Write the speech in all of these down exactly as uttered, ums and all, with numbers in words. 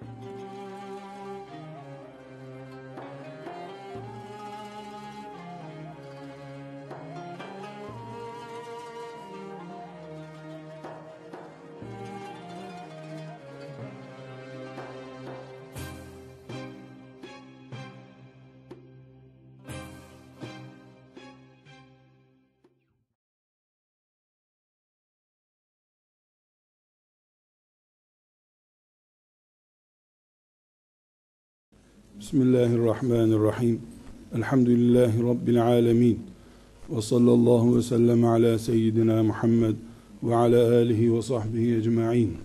Bismillahirrahmanirrahim. Elhamdülillahi Rabbil alemin. Ve sallallahu ve sellem ala seyyidina Muhammed ve ala alihi ve sahbihi ecma'in.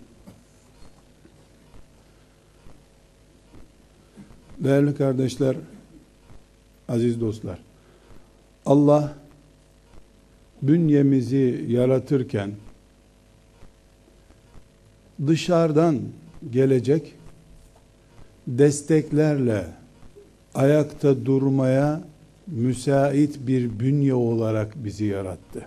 Değerli kardeşler, aziz dostlar, Allah bünyemizi yaratırken dışarıdan gelecek desteklerle ayakta durmaya müsait bir bünye olarak bizi yarattı.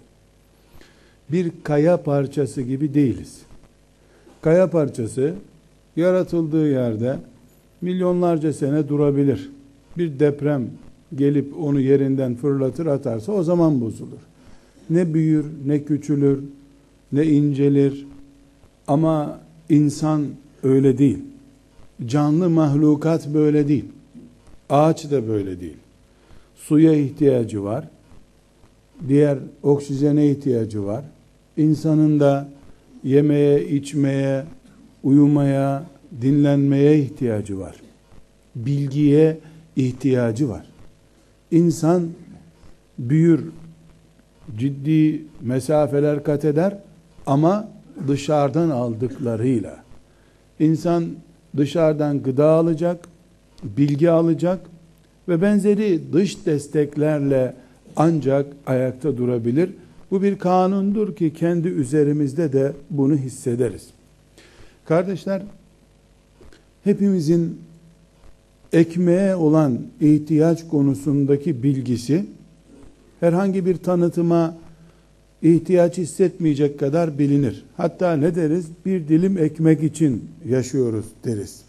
Bir kaya parçası gibi değiliz. Kaya parçası yaratıldığı yerde milyonlarca sene durabilir. Bir deprem gelip onu yerinden fırlatır atarsa o zaman bozulur. Ne büyür, ne küçülür, ne incelir. Ama insan öyle değil. Canlı mahlukat böyle değil. Ağaç da böyle değil. Suya ihtiyacı var. Diğer oksijene ihtiyacı var. İnsanın da yemeye, içmeye, uyumaya, dinlenmeye ihtiyacı var. Bilgiye ihtiyacı var. İnsan büyür, ciddi mesafeler kat eder ama dışarıdan aldıklarıyla. İnsan dışarıdan gıda alacak, bilgi alacak ve benzeri dış desteklerle ancak ayakta durabilir. Bu bir kanundur ki kendi üzerimizde de bunu hissederiz. Kardeşler, hepimizin ekmeğe olan ihtiyaç konusundaki bilgisi herhangi bir tanıtıma ihtiyaç hissetmeyecek kadar bilinir. Hatta ne deriz? Bir dilim ekmek için yaşıyoruz deriz.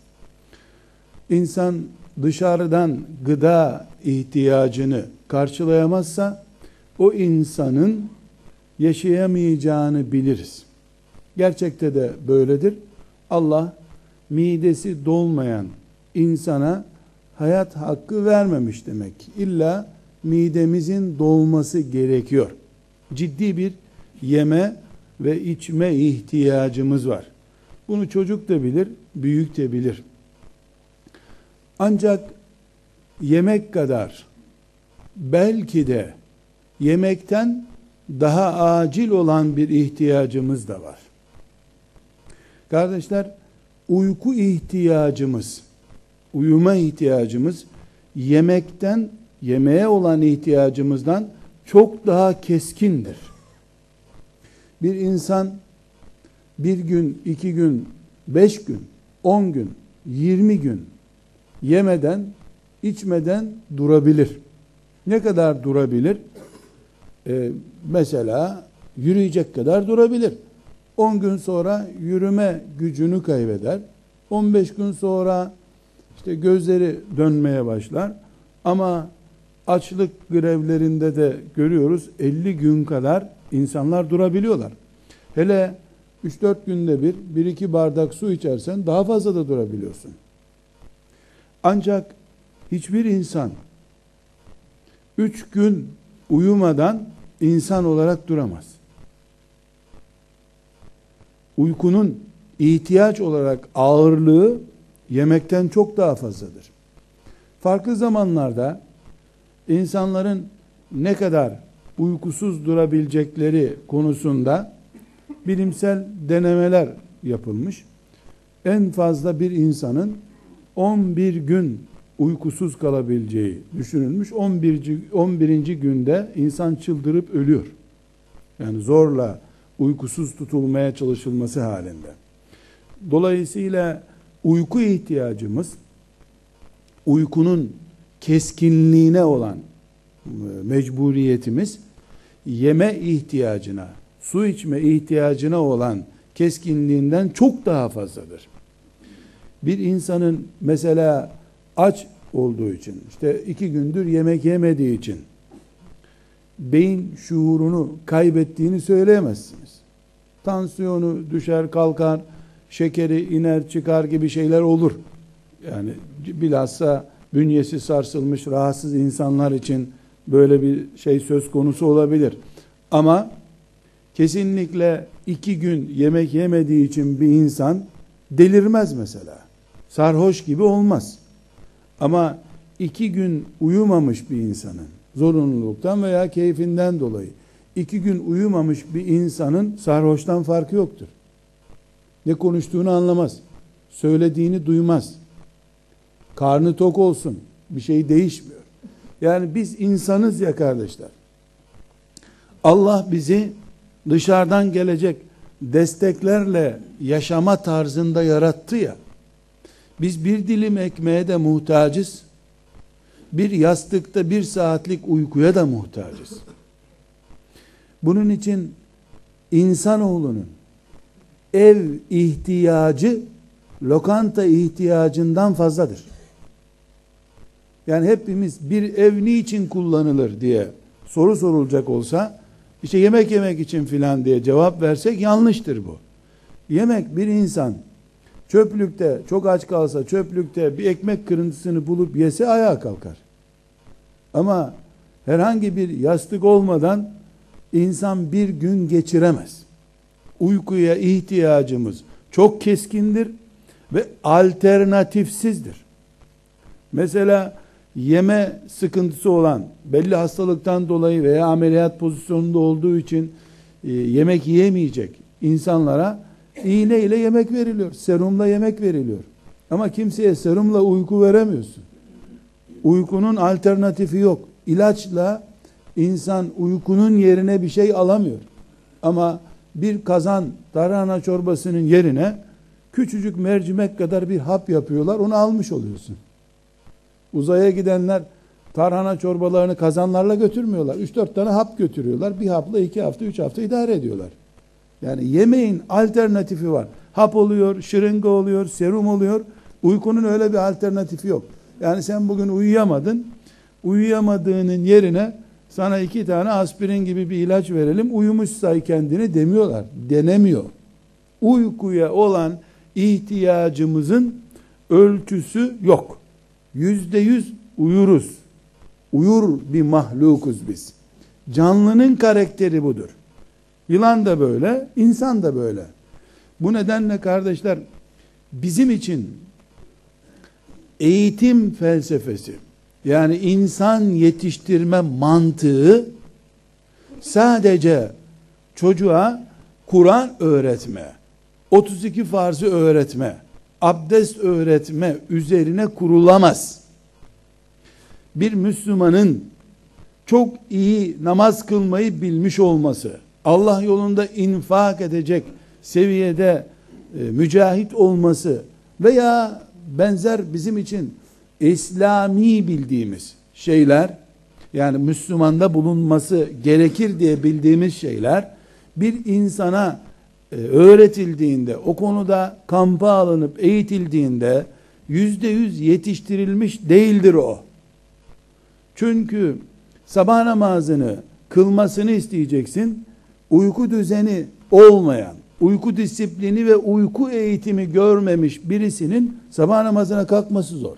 İnsan dışarıdan gıda ihtiyacını karşılayamazsa o insanın yaşayamayacağını biliriz. Gerçekte de böyledir. Allah midesi dolmayan insana hayat hakkı vermemiş demek. İlla midemizin dolması gerekiyor. Ciddi bir yeme ve içme ihtiyacımız var. Bunu çocuk da bilir, büyük de bilir. Ancak yemek kadar, belki de yemekten daha acil olan bir ihtiyacımız da var. Kardeşler, uyku ihtiyacımız, uyuma ihtiyacımız yemekten, yemeğe olan ihtiyacımızdan çok daha keskindir. Bir insan bir gün, iki gün, beş gün, on gün, yirmi gün yemeden, içmeden durabilir. Ne kadar durabilir? Ee, mesela yürüyecek kadar durabilir. on gün sonra yürüme gücünü kaybeder. on beş gün sonra işte gözleri dönmeye başlar. Ama açlık grevlerinde de görüyoruz, elli gün kadar insanlar durabiliyorlar. Hele üç dört günde bir, bir iki bardak su içersen daha fazla da durabiliyorsun. Ancak hiçbir insan üç gün uyumadan insan olarak duramaz. Uykunun ihtiyaç olarak ağırlığı yemekten çok daha fazladır. Farklı zamanlarda insanların ne kadar uykusuz durabilecekleri konusunda bilimsel denemeler yapılmış. En fazla bir insanın on bir gün uykusuz kalabileceği düşünülmüş. on birinci günde insan çıldırıp ölüyor. Yani zorla uykusuz tutulmaya çalışılması halinde. Dolayısıyla uyku ihtiyacımız, uykunun keskinliğine olan mecburiyetimiz, yeme ihtiyacına, su içme ihtiyacına olan keskinliğinden çok daha fazladır. Bir insanın mesela aç olduğu için, işte iki gündür yemek yemediği için beyin şuurunu kaybettiğini söyleyemezsiniz. Tansiyonu düşer kalkar, şekeri iner çıkar gibi şeyler olur. Yani bilhassa bünyesi sarsılmış rahatsız insanlar için böyle bir şey söz konusu olabilir. Ama kesinlikle iki gün yemek yemediği için bir insan delirmez mesela. Sarhoş gibi olmaz. Ama iki gün uyumamış bir insanın, zorunluluktan veya keyfinden dolayı iki gün uyumamış bir insanın sarhoştan farkı yoktur. Ne konuştuğunu anlamaz. Söylediğini duymaz. Karnı tok olsun. Bir şey değişmiyor. Yani biz insanız ya kardeşler. Allah bizi dışarıdan gelecek desteklerle yaşama tarzında yarattı ya. Biz bir dilim ekmeğe de muhtacız. Bir yastıkta bir saatlik uykuya da muhtacız. Bunun için insanoğlunun ev ihtiyacı lokanta ihtiyacından fazladır. Yani hepimiz bir ev niçin kullanılır diye soru sorulacak olsa, işte yemek yemek için filan diye cevap versek yanlıştır bu. Yemek, bir insan çöplükte çok aç kalsa çöplükte bir ekmek kırıntısını bulup yese ayağa kalkar. Ama herhangi bir yastık olmadan insan bir gün geçiremez. Uykuya ihtiyacımız çok keskindir ve alternatifsizdir. Mesela yeme sıkıntısı olan, belli hastalıktan dolayı veya ameliyat pozisyonunda olduğu için e, yemek yiyemeyecek insanlara iğne ile yemek veriliyor, serumla yemek veriliyor. Ama kimseye serumla uyku veremiyorsun. Uykunun alternatifi yok. İlaçla insan uykunun yerine bir şey alamıyor. Ama bir kazan tarhana çorbasının yerine küçücük mercimek kadar bir hap yapıyorlar, onu almış oluyorsun. Uzaya gidenler tarhana çorbalarını kazanlarla götürmüyorlar. üç dört tane hap götürüyorlar. Bir hapla iki hafta, üç hafta idare ediyorlar. Yani yemeğin alternatifi var. Hap oluyor, şırınga oluyor, serum oluyor. Uykunun öyle bir alternatifi yok. Yani sen bugün uyuyamadın. Uyuyamadığının yerine sana iki tane aspirin gibi bir ilaç verelim, uyumuş say kendini demiyorlar. Denemiyor. Uykuya olan ihtiyacımızın ölçüsü yok. Yüzde yüz uyuruz. Uyur bir mahlukuz biz. Canlının karakteri budur. Yılan da böyle, insan da böyle. Bu nedenle kardeşler, bizim için eğitim felsefesi, yani insan yetiştirme mantığı sadece çocuğa Kur'an öğretme, otuz iki farzı öğretme, abdest öğretme üzerine kurulamaz. Bir Müslümanın çok iyi namaz kılmayı bilmiş olması, Allah yolunda infak edecek seviyede e, mücahit olması veya benzer bizim için İslami bildiğimiz şeyler, yani Müslümanda bulunması gerekir diye bildiğimiz şeyler bir insana e, öğretildiğinde, o konuda kampa alınıp eğitildiğinde yüzde yüz yetiştirilmiş değildir o. Çünkü sabah namazını kılmasını isteyeceksin, uyku düzeni olmayan, uyku disiplini ve uyku eğitimi görmemiş birisinin sabah namazına kalkması zor.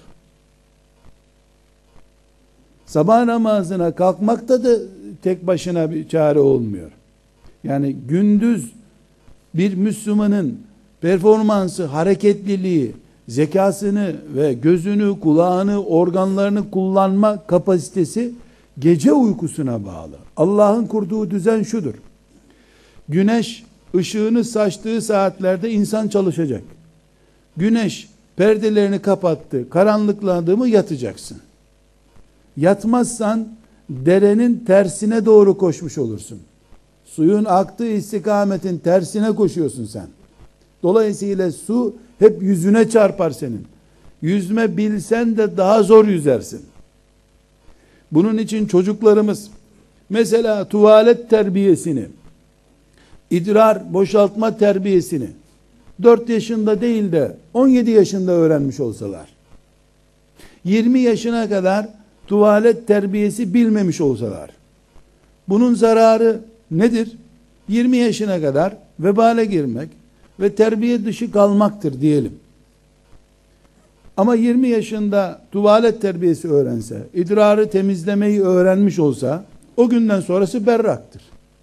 Sabah namazına kalkmakta da tek başına bir çare olmuyor. Yani gündüz bir Müslümanın performansı, hareketliliği, zekasını ve gözünü, kulağını, organlarını kullanma kapasitesi gece uykusuna bağlı. Allah'ın kurduğu düzen şudur: güneş ışığını saçtığı saatlerde insan çalışacak. Güneş perdelerini kapattı, karanlıklandı mı yatacaksın. Yatmazsan derenin tersine doğru koşmuş olursun. Suyun aktığı istikametin tersine koşuyorsun sen. Dolayısıyla su hep yüzüne çarpar senin. Yüzme bilsen de daha zor yüzersin. Bunun için çocuklarımız mesela tuvalet terbiyesini, idrar boşaltma terbiyesini dört yaşında değil de on yedi yaşında öğrenmiş olsalar, yirmi yaşına kadar tuvalet terbiyesi bilmemiş olsalar, bunun zararı nedir? yirmi yaşına kadar vebale girmek ve terbiye dışı kalmaktır diyelim. Ama yirmi yaşında tuvalet terbiyesi öğrense, idrarı temizlemeyi öğrenmiş olsa, o günden sonrası berraktır.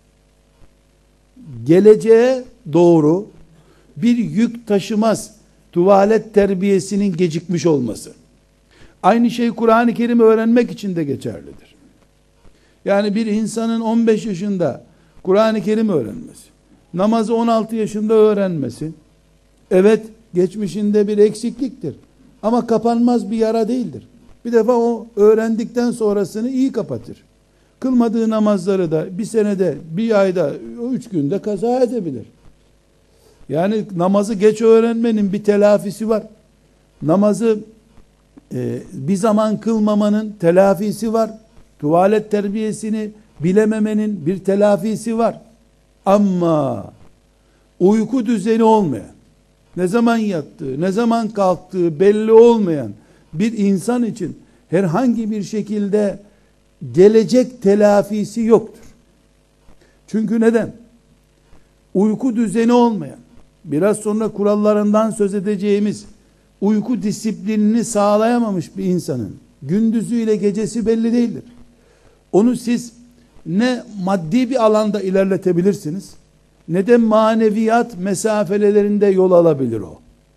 Geleceğe doğru bir yük taşımaz tuvalet terbiyesinin gecikmiş olması. Aynı şey Kur'an-ı Kerim öğrenmek için de geçerlidir. Yani bir insanın on beş yaşında Kur'an-ı Kerim öğrenmesi, namazı on altı yaşında öğrenmesi, evet geçmişinde bir eksikliktir. Ama kapanmaz bir yara değildir. Bir defa o öğrendikten sonrasını iyi kapatır. Kılmadığı namazları da bir senede, bir ayda, üç günde kaza edebilir. Yani namazı geç öğrenmenin bir telafisi var. Namazı e, bir zaman kılmamanın telafisi var. Tuvalet terbiyesini bilememenin bir telafisi var. Ama uyku düzeni olmayan, ne zaman yattığı, ne zaman kalktığı belli olmayan bir insan için herhangi bir şekilde gelecek telafisi yoktur. Çünkü neden? Uyku düzeni olmayan, biraz sonra kurallarından söz edeceğimiz uyku disiplinini sağlayamamış bir insanın gündüzüyle gecesi belli değildir. Onu siz ne maddi bir alanda ilerletebilirsiniz, ne de maneviyat mesafelerinde yol alabilir o.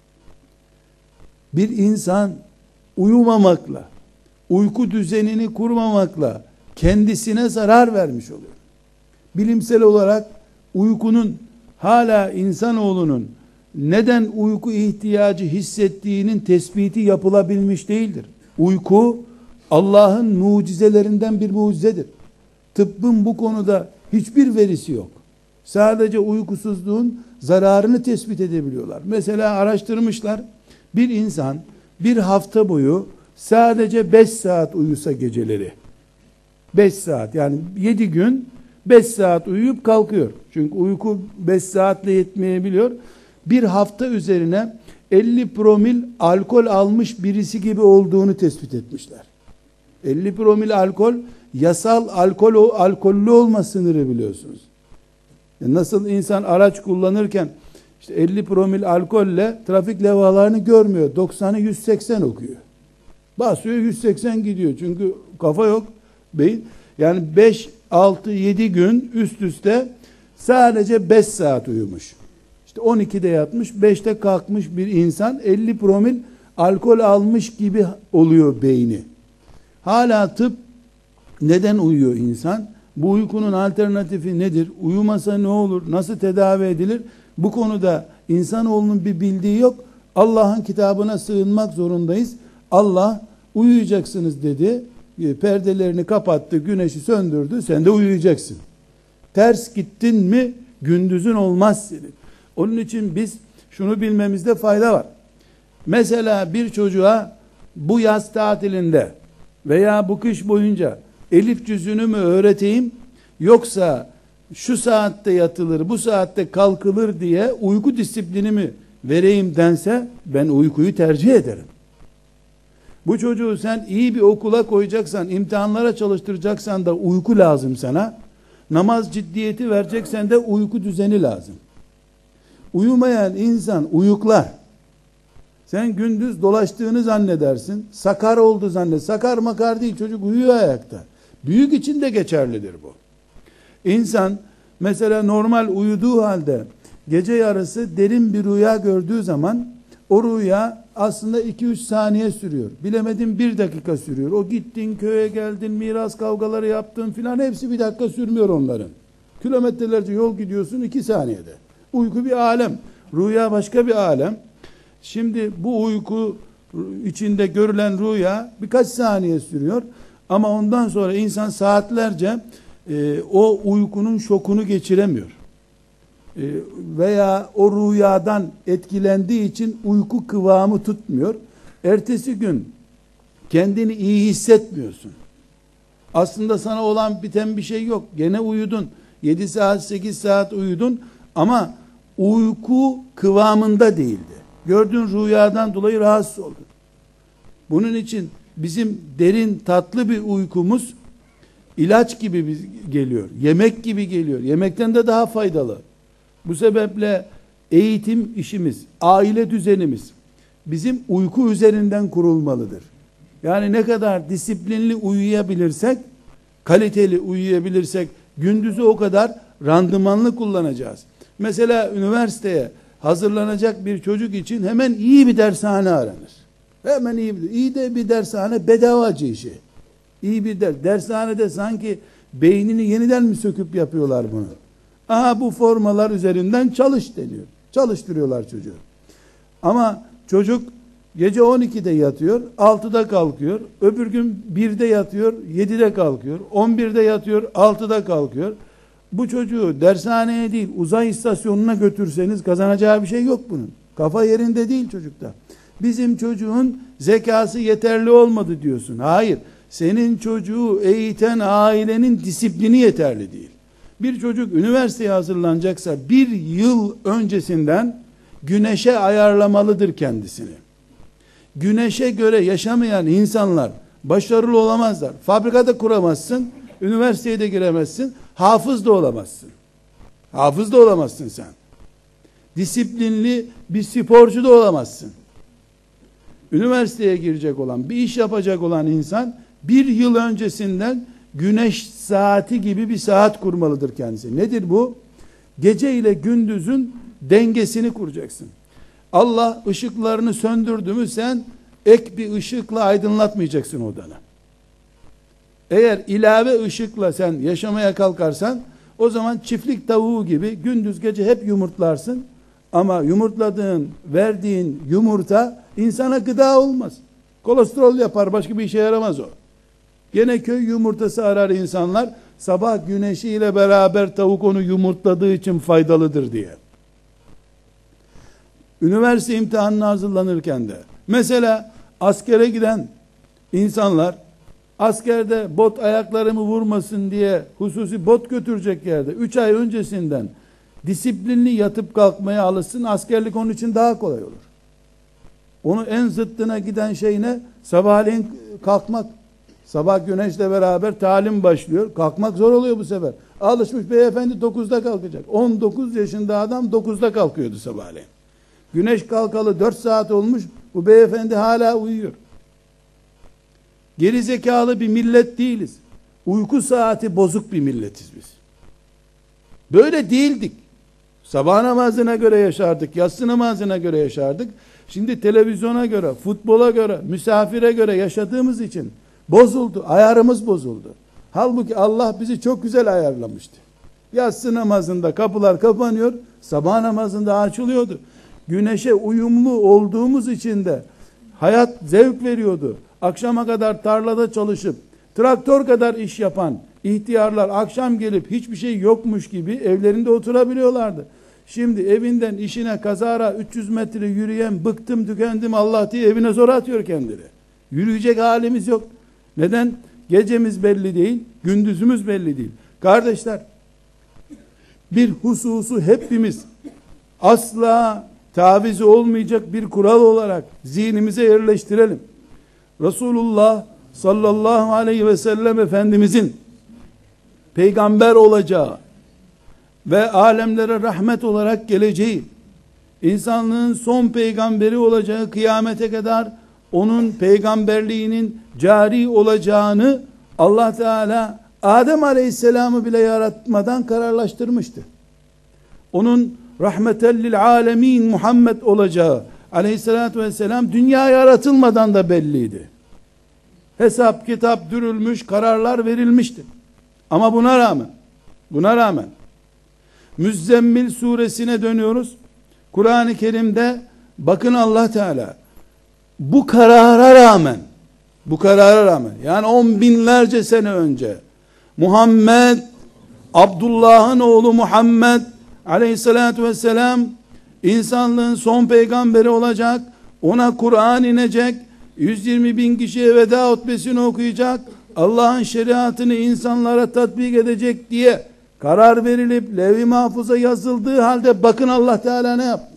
Bir insan uyumamakla, uyku düzenini kurmamakla kendisine zarar vermiş oluyor. Bilimsel olarak uykunun hala insanoğlunun neden uyku ihtiyacı hissettiğinin tespiti yapılabilmiş değildir. Uyku Allah'ın mucizelerinden bir mucizedir. Tıbbın bu konuda hiçbir verisi yok. Sadece uykusuzluğun zararını tespit edebiliyorlar. Mesela araştırmışlar, bir insan bir hafta boyu sadece beş saat uyusa geceleri, beş saat yani yedi gün beş saat uyuyup kalkıyor. Çünkü uyku beş saatle yetmeyebiliyor. Bir hafta üzerine elli promil alkol almış birisi gibi olduğunu tespit etmişler. elli promil alkol yasal alkol alkollü olma sınırı biliyorsunuz. Nasıl insan araç kullanırken işte elli promil alkolle trafik levhalarını görmüyor. doksanı yüz seksen okuyor. Basıyor yüz seksen gidiyor. Çünkü kafa yok, beyin. Yani beş, altı, yedi gün üst üste sadece beş saat uyumuş. İşte on ikide yatmış, beşte kalkmış bir insan elli promil alkol almış gibi oluyor beyni. Hala tıp neden uyuyor insan? Bu uykunun alternatifi nedir? Uyumasa ne olur? Nasıl tedavi edilir? Bu konuda insanoğlunun bir bildiği yok. Allah'ın kitabına sığınmak zorundayız. Allah uyuyacaksınız dedi. Perdelerini kapattı, güneşi söndürdü. Sen de uyuyacaksın. Ters gittin mi gündüzün olmaz senin. Onun için biz şunu bilmemizde fayda var. Mesela bir çocuğa bu yaz tatilinde veya bu kış boyunca elif cüzünü mü öğreteyim, yoksa şu saatte yatılır, bu saatte kalkılır diye uyku disiplini mi vereyim dense, ben uykuyu tercih ederim. Bu çocuğu sen iyi bir okula koyacaksan, imtihanlara çalıştıracaksan da uyku lazım sana. Namaz ciddiyeti vereceksen de uyku düzeni lazım. Uyumayan insan uyuklar. Sen gündüz dolaştığını zannedersin. Sakar oldu zannet. Sakar makar değil, çocuk uyuyor ayakta. Büyük için de geçerlidir bu. İnsan mesela normal uyuduğu halde gece yarısı derin bir rüya gördüğü zaman o rüya aslında iki üç saniye sürüyor. Bilemedim bir dakika sürüyor. O gittin köye geldin, miras kavgaları yaptın filan, hepsi bir dakika sürmüyor onların. Kilometrelerce yol gidiyorsun iki saniyede. Uyku bir alem. Rüya başka bir alem. Şimdi bu uyku içinde görülen rüya birkaç saniye sürüyor. Ama ondan sonra insan saatlerce e, o uykunun şokunu geçiremiyor. E, veya o rüyadan etkilendiği için uyku kıvamı tutmuyor. Ertesi gün kendini iyi hissetmiyorsun. Aslında sana olan biten bir şey yok. Gene uyudun. yedi saat sekiz saat uyudun ama uyku kıvamında değildi. Gördüğün rüyadan dolayı rahatsız oldun. Bunun için bizim derin tatlı bir uykumuz ilaç gibi geliyor. Yemek gibi geliyor. Yemekten de daha faydalı. Bu sebeple eğitim işimiz, aile düzenimiz bizim uyku üzerinden kurulmalıdır. Yani ne kadar disiplinli uyuyabilirsek, kaliteli uyuyabilirsek gündüzü o kadar randımanlı kullanacağız. Mesela üniversiteye hazırlanacak bir çocuk için hemen iyi bir dershane aranır. Hemen iyi bir, iyi de bir dershane bedavacı işi. İyi bir ders. Dershanede sanki beynini yeniden mi söküp yapıyorlar bunu? Aha bu formalar üzerinden çalış deniyor. Çalıştırıyorlar çocuğu. Ama çocuk gece on ikide yatıyor, altıda kalkıyor. Öbür gün birde yatıyor, yedide kalkıyor. on birde yatıyor, altıda kalkıyor. Bu çocuğu dershaneye değil, uzay istasyonuna götürseniz kazanacağı bir şey yok bunun. Kafa yerinde değil çocukta. Bizim çocuğun zekası yeterli olmadı diyorsun. Hayır. Senin çocuğu eğiten ailenin disiplini yeterli değil. Bir çocuk üniversiteye hazırlanacaksa bir yıl öncesinden güneşe ayarlamalıdır kendisini. Güneşe göre yaşamayan insanlar başarılı olamazlar. Fabrikada kuramazsın, üniversiteye de giremezsin, hafız da olamazsın. Hafız da olamazsın sen. Disiplinli bir sporcu da olamazsın. Üniversiteye girecek olan, bir iş yapacak olan insan bir yıl öncesinden güneş saati gibi bir saat kurmalıdır kendisi. Nedir bu? Gece ile gündüzün dengesini kuracaksın. Allah ışıklarını söndürdü mü sen ek bir ışıkla aydınlatmayacaksın odanı. Eğer ilave ışıkla sen yaşamaya kalkarsan o zaman çiftlik tavuğu gibi gündüz gece hep yumurtlarsın. Ama yumurtladığın, verdiğin yumurta insana gıda olmaz. Kolesterol yapar, başka bir işe yaramaz o. Gene köy yumurtası arar insanlar. Sabah güneşiyle beraber tavuk onu yumurtladığı için faydalıdır diye. Üniversite imtihanına hazırlanırken de mesela askere giden insanlar askerde bot ayaklarımı vurmasın diye hususi bot götürecek yerde üç ay öncesinden disiplinli yatıp kalkmaya alışsın, askerlik onun için daha kolay olur. Onu en zıttına giden şey ne? Sabahleyin kalkmak. Sabah güneşle beraber talim başlıyor. Kalkmak zor oluyor bu sefer. Alışmış beyefendi dokuzda kalkacak. on dokuz yaşında adam dokuzda kalkıyordu sabahleyin. Güneş kalkalı dört saat olmuş. Bu beyefendi hala uyuyor. Geri zekalı bir millet değiliz. Uyku saati bozuk bir milletiz biz. Böyle değildik. Sabah namazına göre yaşardık. Yatsı namazına göre yaşardık. Şimdi televizyona göre, futbola göre, misafire göre yaşadığımız için bozuldu. Ayarımız bozuldu. Halbuki Allah bizi çok güzel ayarlamıştı. Yatsı namazında kapılar kapanıyor. Sabah namazında açılıyordu. Güneşe uyumlu olduğumuz için de hayat zevk veriyordu. Akşama kadar tarlada çalışıp traktör kadar iş yapan ihtiyarlar akşam gelip hiçbir şey yokmuş gibi evlerinde oturabiliyorlardı. Şimdi evinden işine kazara üç yüz metre yürüyen bıktım tükendim Allah diye evine zor atıyor kendini. Yürüyecek halimiz yok. Neden? Gecemiz belli değil, gündüzümüz belli değil. Kardeşler, bir hususu hepimiz asla tavizi olmayacak bir kural olarak zihnimize yerleştirelim. Resulullah sallallahu aleyhi ve sellem Efendimizin peygamber olacağı ve alemlere rahmet olarak geleceği, insanlığın son peygamberi olacağı, kıyamete kadar onun peygamberliğinin cari olacağını Allah Teala Adem Aleyhisselam'ı bile yaratmadan kararlaştırmıştı. Onun rahmetellil alemin Muhammed olacağı Aleyhisselatü Vesselam dünya yaratılmadan da belliydi. Hesap kitap dürülmüş, kararlar verilmişti. Ama buna rağmen buna rağmen Müzzemmil suresine dönüyoruz. Kur'an-ı Kerim'de bakın Allah Teala bu karara rağmen bu karara rağmen yani on binlerce sene önce Muhammed, Abdullah'ın oğlu Muhammed Aleyhisselatü Vesselam insanlığın son peygamberi olacak, ona Kur'an inecek, yüz yirmi bin kişiye veda hutbesini okuyacak, Allah'ın şeriatını insanlara tatbik edecek diye karar verilip levh-i mahfuza yazıldığı halde bakın Allah Teala ne yapmış.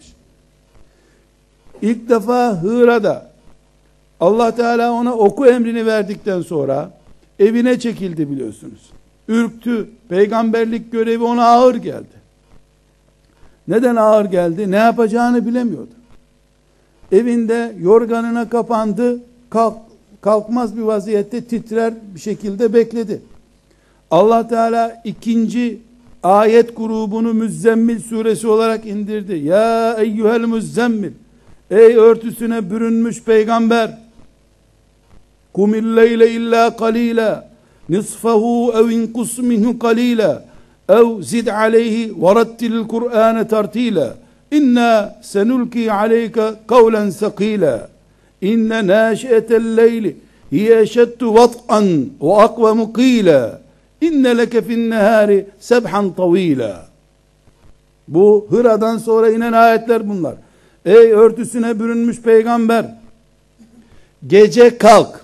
İlk defa Hıra'da Allah Teala ona oku emrini verdikten sonra evine çekildi biliyorsunuz. Ürktü. Peygamberlik görevi ona ağır geldi. Neden ağır geldi? Ne yapacağını bilemiyordu. Evinde yorganına kapandı. Kalk, kalkmaz bir vaziyette titrer bir şekilde bekledi. Allah Teala ikinci ayet grubunu Müzzemmil suresi olarak indirdi. Ya eyyuhel müzzemmil, ey örtüsüne bürünmüş peygamber, kumil leyle illa qalila nisfahu ev inkus minhu qalila ev zid aleyhi ve rattilil Kur'ane tartila inna senulki aleyke kavlen sakila inne nâşiyetel leyli hiye eşeddu vat'an ve akvemu qîla inne leke fin nehâri sebhan tavîla. Bu Hıra'dan sonra inen ayetler bunlar. Ey örtüsüne bürünmüş peygamber, gece kalk.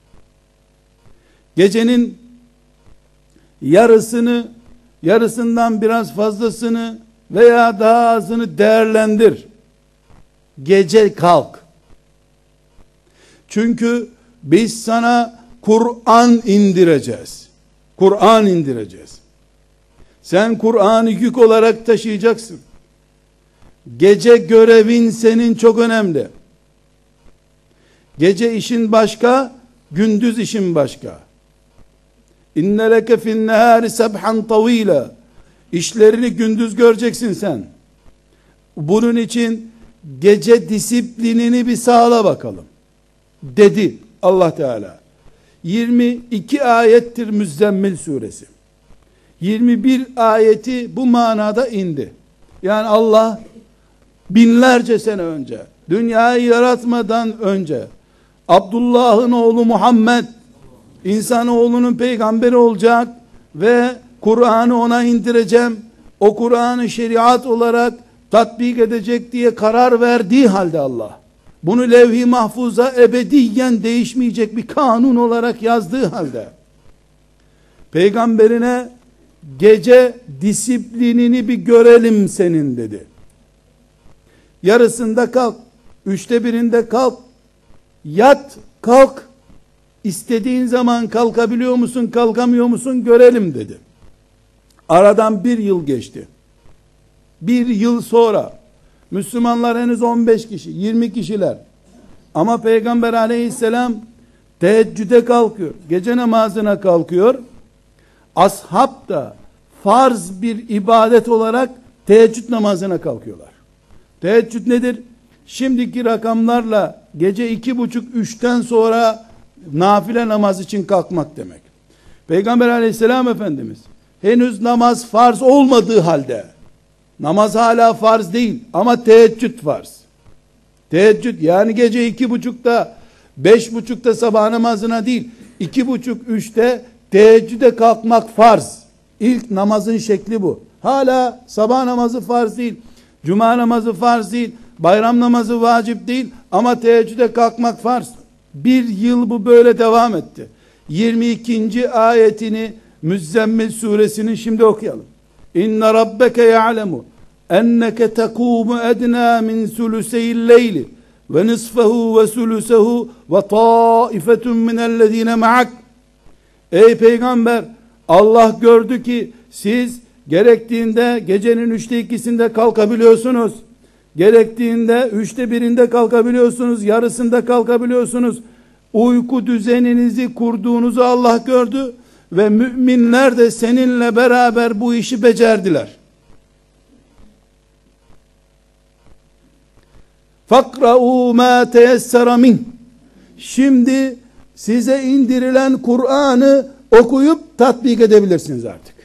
Gecenin yarısını, yarısından biraz fazlasını veya daha azını değerlendir. Gece kalk. Çünkü biz sana Kur'an indireceğiz. Kur'an indireceğiz. Sen Kur'an'ı yük olarak taşıyacaksın. Gece görevin senin çok önemli. Gece işin başka, gündüz işin başka. İnne leke fin nehâri sebhan tavîla. İşlerini gündüz göreceksin sen. Bunun için gece disiplinini bir sağla bakalım dedi Allah Teala. yirmi iki ayettir Müzzemmil suresi. yirmi bir ayeti bu manada indi. Yani Allah binlerce sene önce, dünyayı yaratmadan önce Abdullah'ın oğlu Muhammed insanoğlunun peygamberi olacak ve Kur'an'ı ona indireceğim, o Kur'an'ı şeriat olarak tatbik edecek diye karar verdiği halde Allah bunu levh-i mahfuza ebediyen değişmeyecek bir kanun olarak yazdığı halde peygamberine gece disiplinini bir görelim senin dedi. Yarısında kalk, üçte birinde kalk, yat, kalk, istediğin zaman kalkabiliyor musun, kalkamıyor musun görelim dedi. Aradan bir yıl geçti. Bir yıl sonra Müslümanlar henüz on beş kişi, yirmi kişiler. Ama Peygamber aleyhisselam teheccüde kalkıyor. Gece namazına kalkıyor. Ashab da farz bir ibadet olarak teheccüd namazına kalkıyorlar. Teheccüd nedir? Şimdiki rakamlarla gece iki buçuk üçten sonra nafile namaz için kalkmak demek. Peygamber aleyhisselam Efendimiz henüz namaz farz olmadığı halde, namaz hala farz değil ama teheccüd farz. Teheccüd yani gece iki buçukta, beş buçukta sabah namazına değil, iki buçuk üçte teheccüde kalkmak farz. İlk namazın şekli bu. Hala sabah namazı farz değil, cuma namazı farz değil, bayram namazı vacip değil ama teheccüde kalkmak farz. Bir yıl bu böyle devam etti. yirmi ikinci ayetini Müzzemmil suresinin şimdi okuyalım. İnne rabbeke ya'lemu enneke tekumu edna min suluseyil leyli ve nisfehu ve sulusehu ve taifetun minellezine ma'ak. Ey peygamber, Allah gördü ki siz gerektiğinde gecenin üçte ikisinde kalkabiliyorsunuz. Gerektiğinde üçte birinde kalkabiliyorsunuz, yarısında kalkabiliyorsunuz. Uyku düzeninizi kurduğunuzu Allah gördü ve müminler de seninle beraber bu işi becerdiler. Fakra'u ma teyessera min. Şimdi size indirilen Kur'an'ı okuyup tatbik edebilirsiniz artık.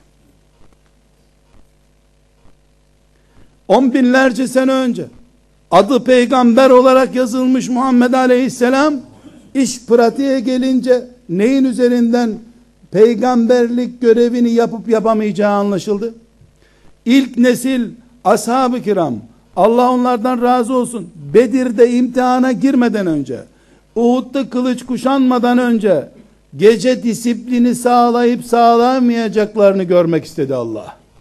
On binlerce sene önce adı peygamber olarak yazılmış Muhammed Aleyhisselam iş pratiğe gelince neyin üzerinden peygamberlik görevini yapıp yapamayacağı anlaşıldı. İlk nesil ashab-ı kiram, Allah onlardan razı olsun, Bedir'de imtihana girmeden önce, Uhud'da kılıç kuşanmadan önce gece disiplini sağlayıp sağlamayacaklarını görmek istedi Allah.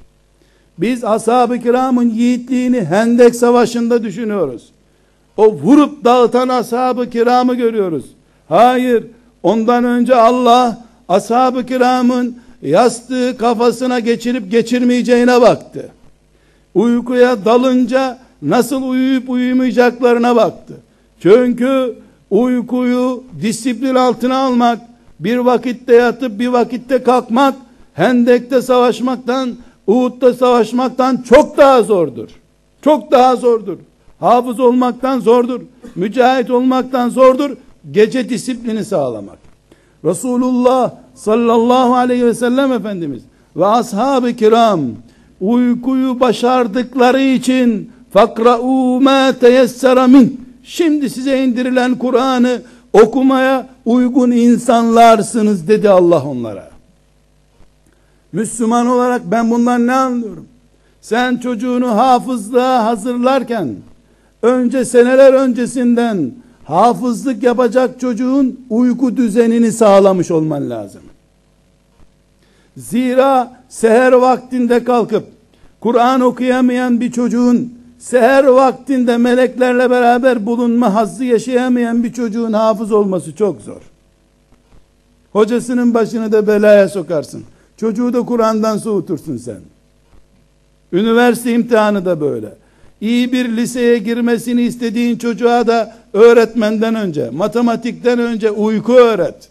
Biz ashab-ı kiramın yiğitliğini Hendek Savaşı'nda düşünüyoruz. O vurup dağıtan ashab-ı kiramı görüyoruz. Hayır, ondan önce Allah ashab-ı kiramın yastığı kafasına geçirip geçirmeyeceğine baktı. Uykuya dalınca nasıl uyuyup uyumayacaklarına baktı. Çünkü uykuyu disiplin altına almak, bir vakitte yatıp bir vakitte kalkmak, Hendek'te savaşmaktan, Uhud'da savaşmaktan çok daha zordur. Çok daha zordur. Hafız olmaktan zordur. Mücahit olmaktan zordur. Gece disiplini sağlamak. Resulullah sallallahu aleyhi ve sellem Efendimiz ve ashab-ı kiram uykuyu başardıkları için fakra'u ma teyessera min, şimdi size indirilen Kur'an'ı okumaya uygun insanlarsınız dedi Allah onlara. Müslüman olarak ben bundan ne anlıyorum? Sen çocuğunu hafızlığa hazırlarken önce seneler öncesinden hafızlık yapacak çocuğun uyku düzenini sağlamış olman lazım. Zira seher vaktinde kalkıp Kur'an okuyamayan bir çocuğun, seher vaktinde meleklerle beraber bulunma hazzı yaşayamayan bir çocuğun hafız olması çok zor. Hocasının başını da belaya sokarsın. Çocuğu da Kur'an'dan soğutursun sen. Üniversite imtihanı da böyle. İyi bir liseye girmesini istediğin çocuğa da öğretmenden önce, matematikten önce uyku öğret.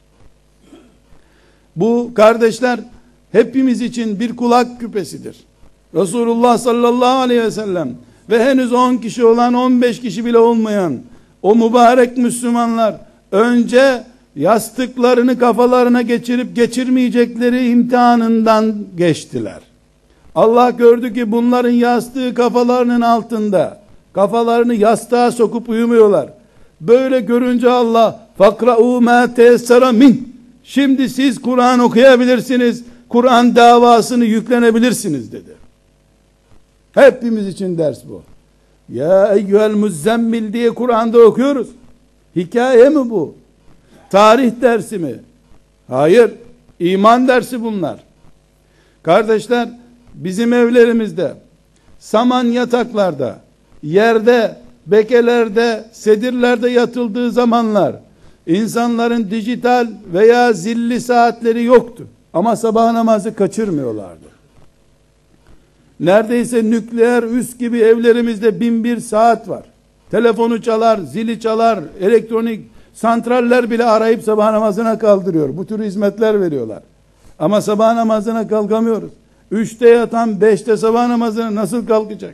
Bu kardeşler hepimiz için bir kulak küpesidir. Resulullah sallallahu aleyhi ve sellem ve henüz on kişi olan, on beş kişi bile olmayan o mübarek Müslümanlar önce yastıklarını kafalarına geçirip geçirmeyecekleri imtihanından geçtiler. Allah gördü ki bunların yastığı kafalarının altında. Kafalarını yastığa sokup uyumuyorlar. Böyle görünce Allah fakra'u ma teyessera min, şimdi siz Kur'an okuyabilirsiniz, Kur'an davasını yüklenebilirsiniz dedi. Hepimiz için ders bu. Ya eyyuhel muzzemmil diye Kur'an'da okuyoruz. Hikaye mi bu? Tarih dersi mi? Hayır. İman dersi bunlar. Kardeşler, bizim evlerimizde, saman yataklarda, yerde, bekelerde, sedirlerde yatıldığı zamanlar, insanların dijital veya zilli saatleri yoktu. Ama sabah namazı kaçırmıyorlardı. Neredeyse nükleer üs gibi evlerimizde bin bir saat var. Telefonu çalar, zili çalar, elektronik santraller bile arayıp sabah namazına kaldırıyor. Bu tür hizmetler veriyorlar. Ama sabah namazına kalkamıyoruz. Üçte yatan beşte sabah namazına nasıl kalkacak?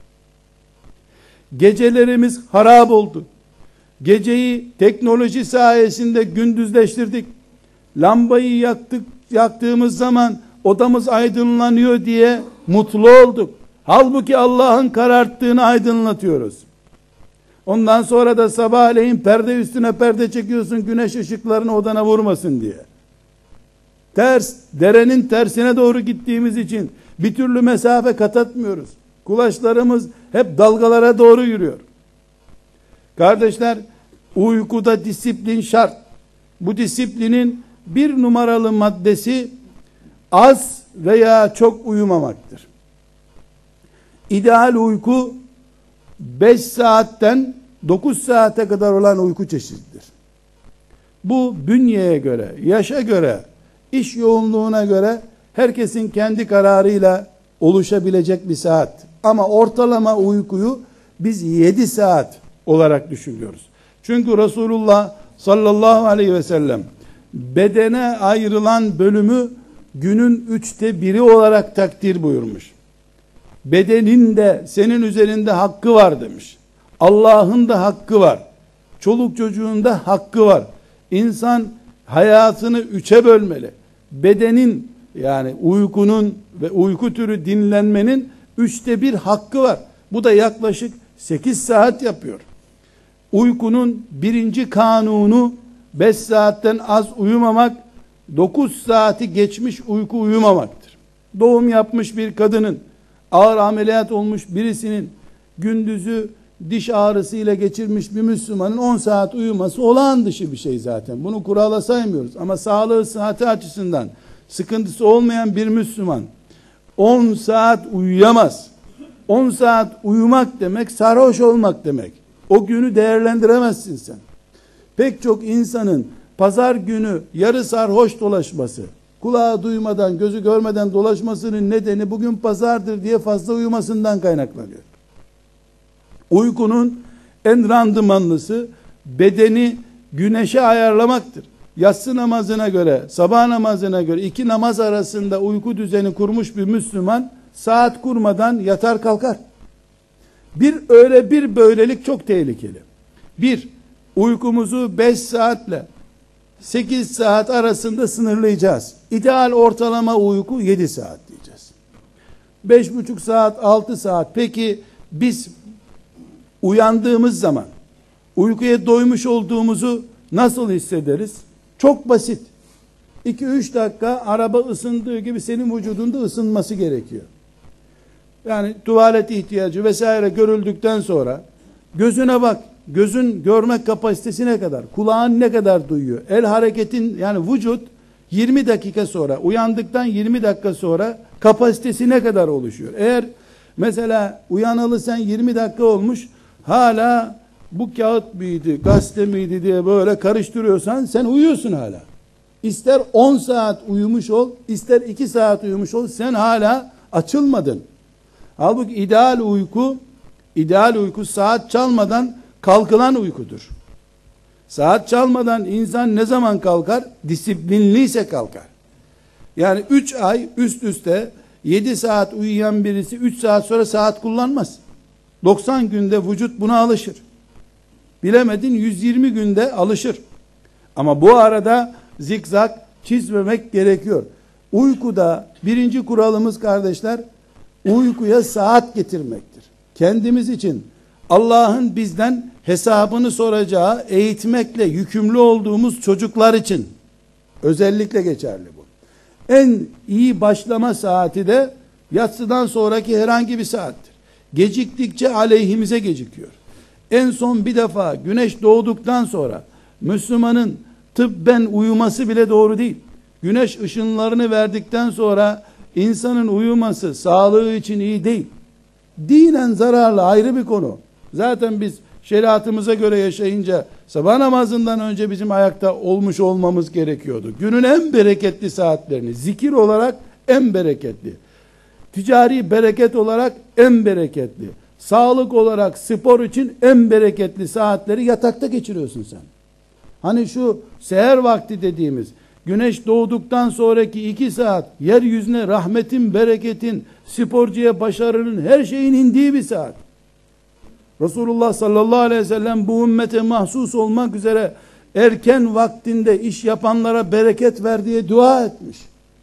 Gecelerimiz harap oldu. Geceyi teknoloji sayesinde gündüzleştirdik. Lambayı yaktık, yaktığımız zaman odamız aydınlanıyor diye mutlu olduk. Halbuki Allah'ın kararttığını aydınlatıyoruz. Ondan sonra da sabahleyin perde üstüne perde çekiyorsun, güneş ışıklarını odana vurmasın diye. Ters, derenin tersine doğru gittiğimiz için bir türlü mesafe kat etmiyoruz. Kulaçlarımız hep dalgalara doğru yürüyor. Kardeşler, uykuda disiplin şart. Bu disiplinin bir numaralı maddesi az veya çok uyumamaktır. İdeal uyku beş saatten dokuz saate kadar olan uyku çeşididir. Bu bünyeye göre, yaşa göre, iş yoğunluğuna göre herkesin kendi kararıyla oluşabilecek bir saat. Ama ortalama uykuyu biz yedi saat olarak düşünüyoruz. Çünkü Resulullah sallallahu aleyhi ve sellem bedene ayrılan bölümü günün üçte biri olarak takdir buyurmuş. Bedenin de senin üzerinde hakkı var demiş. Allah'ın da hakkı var. Çoluk çocuğun da hakkı var. İnsan hayatını üçe bölmeli. Bedenin, yani uykunun ve uyku türü dinlenmenin üçte bir hakkı var. Bu da yaklaşık sekiz saat yapıyor. Uykunun birinci kanunu beş saatten az uyumamak, dokuz saati geçmiş uyku uyumamaktır. Doğum yapmış bir kadının, ağır ameliyat olmuş birisinin, gündüzü diş ağrısıyla geçirmiş bir Müslümanın on saat uyuması olağan dışı bir şey zaten. Bunu kurala saymıyoruz. Ama sağlığı, sıhhati açısından sıkıntısı olmayan bir Müslüman on saat uyuyamaz. on saat uyumak demek sarhoş olmak demek. O günü değerlendiremezsin sen. Pek çok insanın pazar günü yarı sarhoş dolaşması, kulağı duymadan, gözü görmeden dolaşmasının nedeni bugün pazardır diye fazla uyumasından kaynaklanıyor. Uykunun en randımanlısı bedeni güneşe ayarlamaktır. Yatsı namazına göre, sabah namazına göre iki namaz arasında uyku düzeni kurmuş bir Müslüman saat kurmadan yatar kalkar. Bir öyle bir böylelik çok tehlikeli. Bir, uykumuzu beş saatle sekiz saat arasında sınırlayacağız. İdeal ortalama uyku yedi saat diyeceğiz. beş buçuk saat, altı saat. Peki biz uyandığımız zaman uykuya doymuş olduğumuzu nasıl hissederiz? Çok basit. iki üç dakika araba ısındığı gibi senin vücudunda ısınması gerekiyor. Yani tuvalet ihtiyacı vesaire görüldükten sonra gözüne bak. Gözün görmek kapasitesi ne kadar? Kulağın ne kadar duyuyor? El hareketin, yani vücut yirmi dakika sonra, uyandıktan yirmi dakika sonra kapasitesi ne kadar oluşuyor? Eğer mesela uyanalı sen yirmi dakika olmuş, hala bu kağıt mıydı, gazete miydi diye böyle karıştırıyorsan sen uyuyorsun hala. İster on saat uyumuş ol, ister iki saat uyumuş ol, sen hala açılmadın. Halbuki ideal uyku, ideal uyku saat çalmadan kalkılan uykudur. Saat çalmadan insan ne zaman kalkar? Disiplinliyse kalkar. Yani üç ay üst üste yedi saat uyuyan birisi üç saat sonra saat kullanmaz. doksan günde vücut buna alışır. Bilemedin yüz yirmi günde alışır. Ama bu arada zikzak çizmemek gerekiyor. Uykuda birinci kuralımız kardeşler, uykuya saat getirmektir. Kendimiz için, Allah'ın bizden hesabını soracağı eğitmekle yükümlü olduğumuz çocuklar için özellikle geçerli bu. En iyi başlama saati de yatsıdan sonraki herhangi bir saattir. Geciktikçe aleyhimize gecikiyor. En son bir defa güneş doğduktan sonra Müslümanın tıbben uyuması bile doğru değil. Güneş ışınlarını verdikten sonra insanın uyuması sağlığı için iyi değil. Dinen zararlı, ayrı bir konu. Zaten biz şeriatımıza göre yaşayınca sabah namazından önce bizim ayakta olmuş olmamız gerekiyordu. Günün en bereketli saatlerini, zikir olarak en bereketli, ticari bereket olarak en bereketli, sağlık olarak spor için en bereketli saatleri yatakta geçiriyorsun sen. Hani şu seher vakti dediğimiz güneş doğduktan sonraki iki saat yeryüzüne rahmetin, bereketin, sporcuya başarının, her şeyin indiği bir saat. Resulullah sallallahu aleyhi ve sellem bu ümmete mahsus olmak üzere erken vaktinde iş yapanlara bereket ver diye dua etmiş.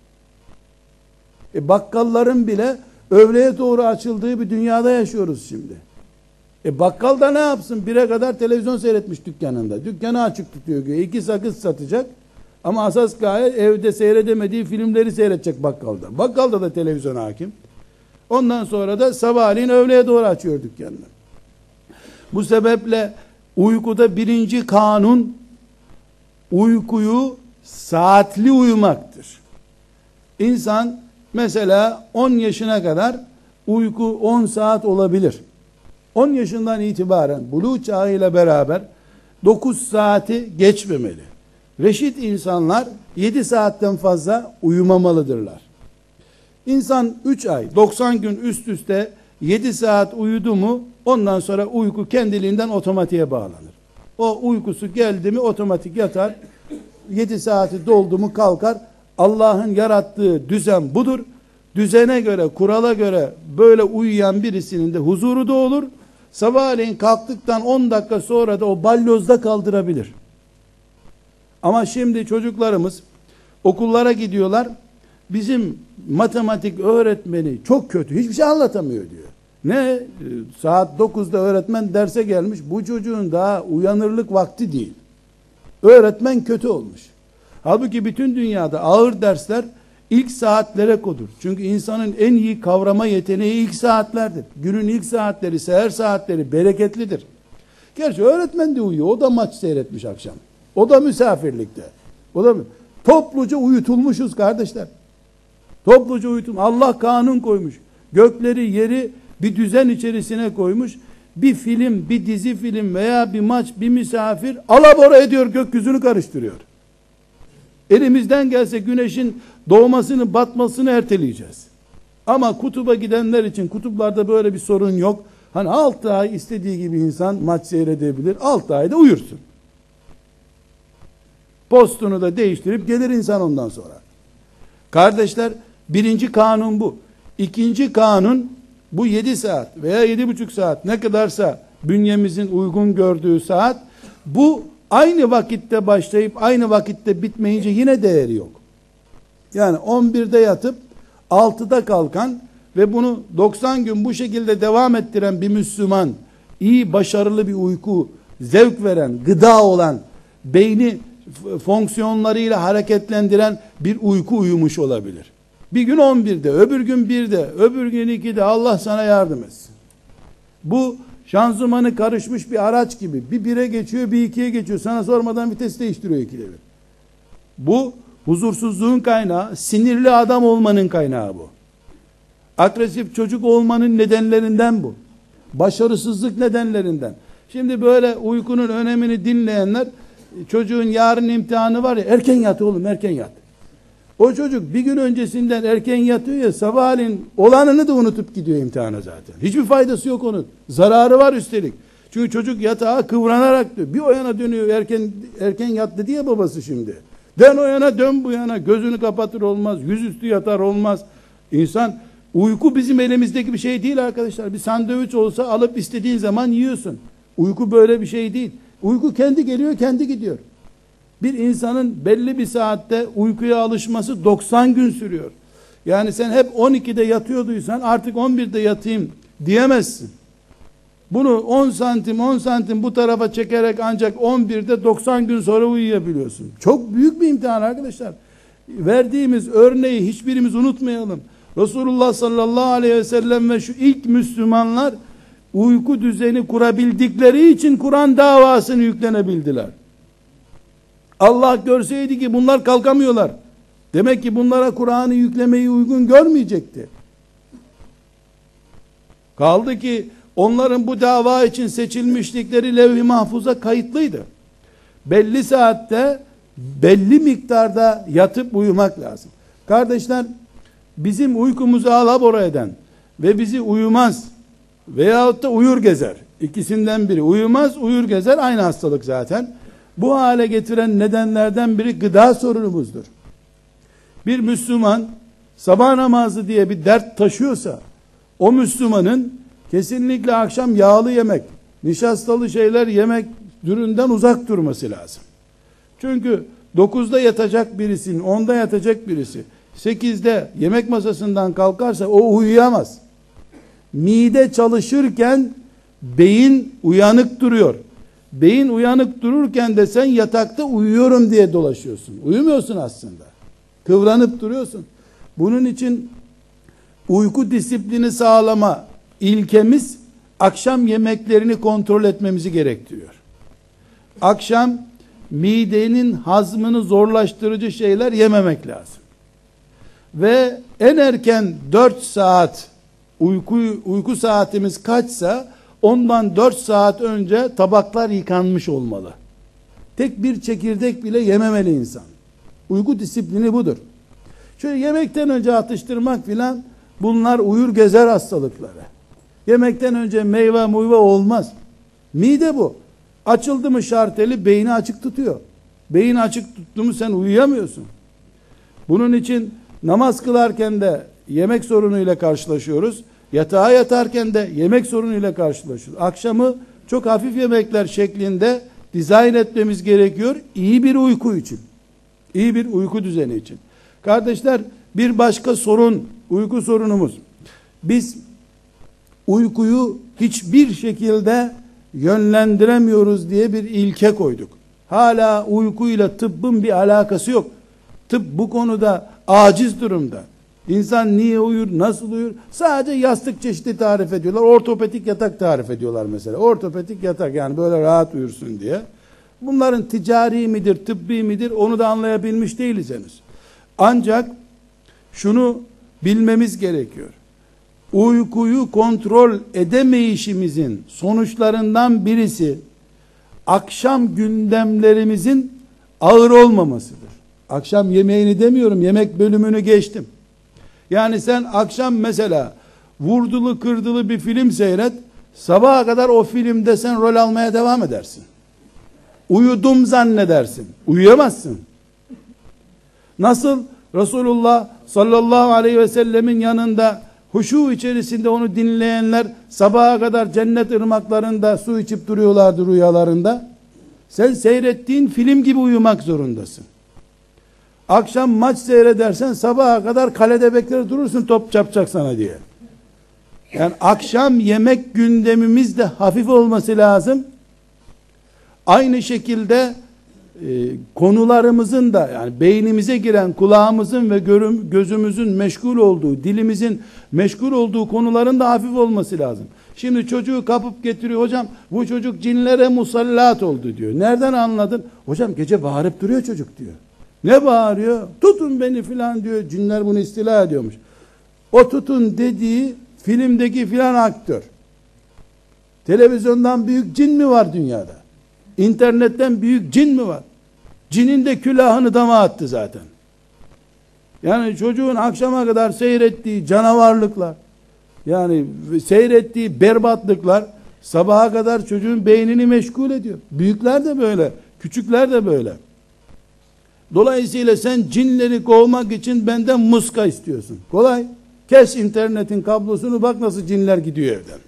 E bakkalların bile öğleye doğru açıldığı bir dünyada yaşıyoruz şimdi. E bakkal da ne yapsın? Bire kadar televizyon seyretmiş dükkanında. Dükkanı açık tutuyor güya. İki sakız satacak. Ama asas gaye evde seyredemediği filmleri seyredecek bakkalda. Bakkalda da televizyon hakim. Ondan sonra da sabahleyin öğleye doğru açıyor dükkanını. Bu sebeple uykuda birinci kanun uykuyu saatli uyumaktır. İnsan mesela on yaşına kadar uyku on saat olabilir. on yaşından itibaren buluğ çağıyla beraber dokuz saati geçmemeli. Reşit insanlar yedi saatten fazla uyumamalıdırlar. İnsan üç ay, doksan gün üst üste yedi saat uyudu mu, ondan sonra uyku kendiliğinden otomatiğe bağlanır. O uykusu geldi mi otomatik yatar, yedi saati doldu mu kalkar. Allah'ın yarattığı düzen budur. Düzene göre, kurala göre böyle uyuyan birisinin de huzuru da olur. Sabahleyin kalktıktan on dakika sonra da o balyozda kaldırabilir. Ama şimdi çocuklarımız okullara gidiyorlar. Bizim matematik öğretmeni çok kötü, hiçbir şey anlatamıyor diyor. Ne? Saat dokuzda öğretmen derse gelmiş. Bu çocuğun daha uyanırlık vakti değil. Öğretmen kötü olmuş. Halbuki bütün dünyada ağır dersler ilk saatlere kodur. Çünkü insanın en iyi kavrama yeteneği ilk saatlerdir. Günün ilk saatleri, seher saatleri bereketlidir. Gerçi öğretmen de uyuyor. O da maç seyretmiş akşam. O da misafirlikte. O da topluca uyutulmuşuz kardeşler. Topluca uyutulma. Allah kanun koymuş. Gökleri, yeri bir düzen içerisine koymuş. Bir film, bir dizi film veya bir maç, bir misafir alabora ediyor, gökyüzünü karıştırıyor. Elimizden gelse güneşin doğmasını, batmasını erteleyeceğiz. Ama kutuba gidenler için kutuplarda böyle bir sorun yok. Hani altı ay istediği gibi insan maç seyredebilir. altı ayda uyursun. Postunu da değiştirip gelir insan ondan sonra. Kardeşler, birinci kanun bu. İkinci kanun, bu yedi saat veya yedi buçuk saat ne kadarsa bünyemizin uygun gördüğü saat, bu aynı vakitte başlayıp aynı vakitte bitmeyince yine değeri yok. Yani on birde yatıp altıda kalkan ve bunu doksan gün bu şekilde devam ettiren bir Müslüman, iyi, başarılı bir uyku, zevk veren, gıda olan, beyni fonksiyonlarıyla hareketlendiren bir uyku uyumuş olabilir. Bir gün on birde, öbür gün birde, öbür gün ikide, Allah sana yardım etsin. Bu şanzımanı karışmış bir araç gibi. Bir bire geçiyor, bir ikiye geçiyor. Sana sormadan vites değiştiriyor ikide bir. Bu huzursuzluğun kaynağı, sinirli adam olmanın kaynağı bu. Agresif çocuk olmanın nedenlerinden bu. Başarısızlık nedenlerinden. Şimdi böyle uykunun önemini dinleyenler, çocuğun yarın imtihanı var ya, erken yat oğlum, erken yat. O çocuk bir gün öncesinden erken yatıyor ya, sabahleyin olanını da unutup gidiyor imtihana zaten. Hiçbir faydası yok onun. Zararı var üstelik. Çünkü çocuk yatağa kıvranarak diyor. Bir o yana dönüyor, erken erken yattı diye babası şimdi. Dön o yana, dön bu yana, gözünü kapatır olmaz, yüzüstü yatar olmaz. İnsan, uyku bizim elimizdeki bir şey değil arkadaşlar. Bir sandviç olsa alıp istediğin zaman yiyorsun. Uyku böyle bir şey değil. Uyku kendi geliyor, kendi gidiyor. Bir insanın belli bir saatte uykuya alışması doksan gün sürüyor. Yani sen hep on ikide yatıyorduysan artık on birde yatayım diyemezsin. Bunu on santim on santim bu tarafa çekerek ancak on birde doksan gün sonra uyuyabiliyorsun. Çok büyük bir imtihan arkadaşlar. Verdiğimiz örneği hiçbirimiz unutmayalım. Resulullah sallallahu aleyhi ve sellem ve şu ilk Müslümanlar uyku düzeni kurabildikleri için Kur'an davasını yüklenebildiler. Allah görseydi ki bunlar kalkamıyorlar, demek ki bunlara Kur'an'ı yüklemeyi uygun görmeyecekti. Kaldı ki onların bu dava için seçilmişlikleri levh-i mahfuza kayıtlıydı. Belli saatte, belli miktarda yatıp uyumak lazım. Kardeşler, bizim uykumuzu alabora eden ve bizi uyumaz veyahut da uyur gezer, İkisinden biri, uyumaz uyur gezer, aynı hastalık zaten. Bu hale getiren nedenlerden biri gıda sorunumuzdur. Bir Müslüman sabah namazı diye bir dert taşıyorsa, o Müslümanın kesinlikle akşam yağlı yemek, nişastalı şeyler yemek türünden uzak durması lazım. Çünkü dokuzda yatacak birisinin, onda yatacak birisi sekizde yemek masasından kalkarsa o uyuyamaz. Mide çalışırken beyin uyanık duruyor. Beyin uyanık dururken de sen yatakta uyuyorum diye dolaşıyorsun. Uyumuyorsun aslında. Kıvranıp duruyorsun. Bunun için uyku disiplini sağlama ilkemiz akşam yemeklerini kontrol etmemizi gerektiriyor. Akşam midenin hazmını zorlaştırıcı şeyler yememek lazım. Ve en erken dört saat uyku, uyku saatimiz kaçsa ondan dört saat önce tabaklar yıkanmış olmalı. Tek bir çekirdek bile yememeli insan. Uyku disiplini budur. Şöyle yemekten önce atıştırmak filan, bunlar uyur gezer hastalıkları. Yemekten önce meyve muyve olmaz. Mide bu. Açıldı mı şarteli beyni açık tutuyor. Beyin açık tuttu mu sen uyuyamıyorsun. Bunun için namaz kılarken de yemek sorunuyla karşılaşıyoruz. Yatağa yatarken de yemek sorunuyla karşılaşıyoruz. Akşamı çok hafif yemekler şeklinde dizayn etmemiz gerekiyor. İyi bir uyku için. İyi bir uyku düzeni için. Kardeşler, bir başka sorun, uyku sorunumuz. Biz uykuyu hiçbir şekilde yönlendiremiyoruz diye bir ilke koyduk. Hala uykuyla tıbbın bir alakası yok. Tıp bu konuda aciz durumda. İnsan niye uyur, nasıl uyur? Sadece yastık çeşidi tarif ediyorlar. Ortopedik yatak tarif ediyorlar mesela. Ortopedik yatak, yani böyle rahat uyursun diye. Bunların ticari midir, tıbbi midir, onu da anlayabilmiş değiliz henüz. Ancak şunu bilmemiz gerekiyor. Uykuyu kontrol edemeyişimizin sonuçlarından birisi akşam gündemlerimizin ağır olmamasıdır. Akşam yemeğini demiyorum, yemek bölümünü geçtim. Yani sen akşam mesela vurdulu kırdılı bir film seyret, sabaha kadar o filmde sen rol almaya devam edersin. Uyudum zannedersin. Uyuyamazsın. Nasıl Resulullah sallallahu aleyhi ve sellemin yanında huşu içerisinde onu dinleyenler sabaha kadar cennet ırmaklarında su içip duruyorlardı rüyalarında. Sen seyrettiğin film gibi uyumak zorundasın. Akşam maç seyredersen sabaha kadar kalede bekler durursun top çarpacak sana diye. Yani akşam yemek gündemimiz de hafif olması lazım. Aynı şekilde e, konularımızın da, yani beynimize giren, kulağımızın ve görüm, gözümüzün meşgul olduğu, dilimizin meşgul olduğu konuların da hafif olması lazım. Şimdi çocuğu kapıp getiriyor, hocam bu çocuk cinlere musallat oldu diyor. Nereden anladın? Hocam gece bağırıp duruyor çocuk diyor. Ne bağırıyor? Tutun beni filan diyor. Cinler bunu istila ediyormuş. O tutun dediği filmdeki filan aktör. Televizyondan büyük cin mi var dünyada? İnternetten büyük cin mi var? Cinin de külahını dama attı zaten. Yani çocuğun akşama kadar seyrettiği canavarlıklar, yani seyrettiği berbatlıklar sabaha kadar çocuğun beynini meşgul ediyor. Büyükler de böyle, küçükler de böyle. Dolayısıyla sen cinleri kovmak için benden muska istiyorsun. Kolay. Kes internetin kablosunu, bak nasıl cinler gidiyor evden.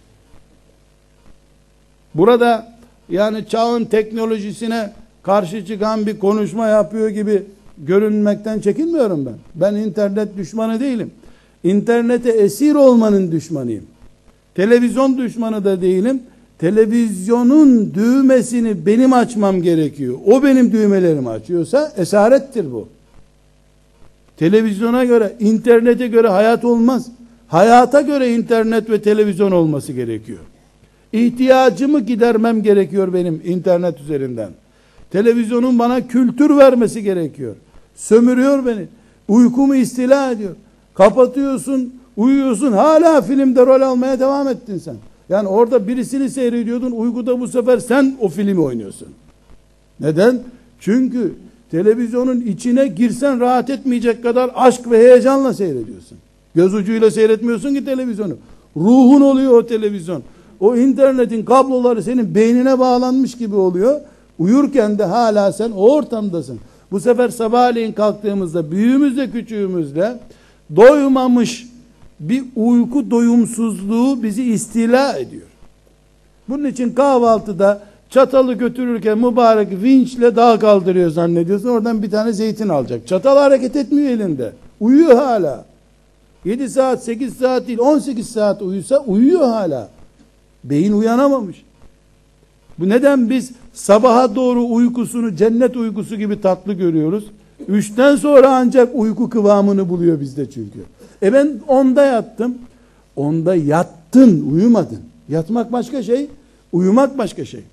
Burada yani çağın teknolojisine karşı çıkan bir konuşma yapıyor gibi görünmekten çekinmiyorum ben. Ben internet düşmanı değilim. İnternete esir olmanın düşmanıyım. Televizyon düşmanı da değilim. Televizyonun düğmesini benim açmam gerekiyor. O benim düğmelerimi açıyorsa esarettir bu. Televizyona göre, internete göre hayat olmaz. Hayata göre internet ve televizyon olması gerekiyor. İhtiyacımı gidermem gerekiyor benim internet üzerinden. Televizyonun bana kültür vermesi gerekiyor. Sömürüyor beni. Uykumu istila ediyor. Kapatıyorsun, uyuyorsun, hala filmde rol almaya devam ettin sen. Yani orada birisini seyrediyordun, uykuda bu sefer sen o filmi oynuyorsun. Neden? Çünkü televizyonun içine girsen rahat etmeyecek kadar aşk ve heyecanla seyrediyorsun. Göz ucuyla seyretmiyorsun ki televizyonu. Ruhun oluyor o televizyon. O internetin kabloları senin beynine bağlanmış gibi oluyor. Uyurken de hala sen o ortamdasın. Bu sefer sabahleyin kalktığımızda büyüğümüzle küçüğümüzle doymamış bir uyku doyumsuzluğu bizi istila ediyor. Bunun için kahvaltıda çatalı götürürken mübarek vinçle dağ kaldırıyor zannediyorsun. Oradan bir tane zeytin alacak. Çatal hareket etmiyor elinde. Uyuyor hala. yedi saat, sekiz saat değil, on sekiz saat uyusa uyuyor hala. Beyin uyanamamış. Bu neden biz sabaha doğru uykusunu cennet uykusu gibi tatlı görüyoruz? Üçten sonra ancak uyku kıvamını buluyor bizde çünkü. E ben onda yattım. Onda yattın, uyumadın. Yatmak başka şey, uyumak başka şey.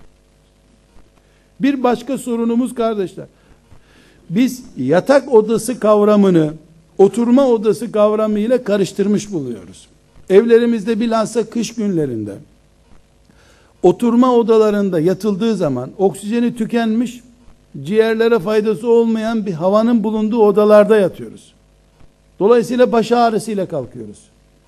Bir başka sorunumuz kardeşler. Biz yatak odası kavramını oturma odası kavramı ile karıştırmış buluyoruz. Evlerimizde bilhassa kış günlerinde oturma odalarında yatıldığı zaman oksijeni tükenmiş, ciğerlere faydası olmayan bir havanın bulunduğu odalarda yatıyoruz. Dolayısıyla baş ağrısıyla kalkıyoruz.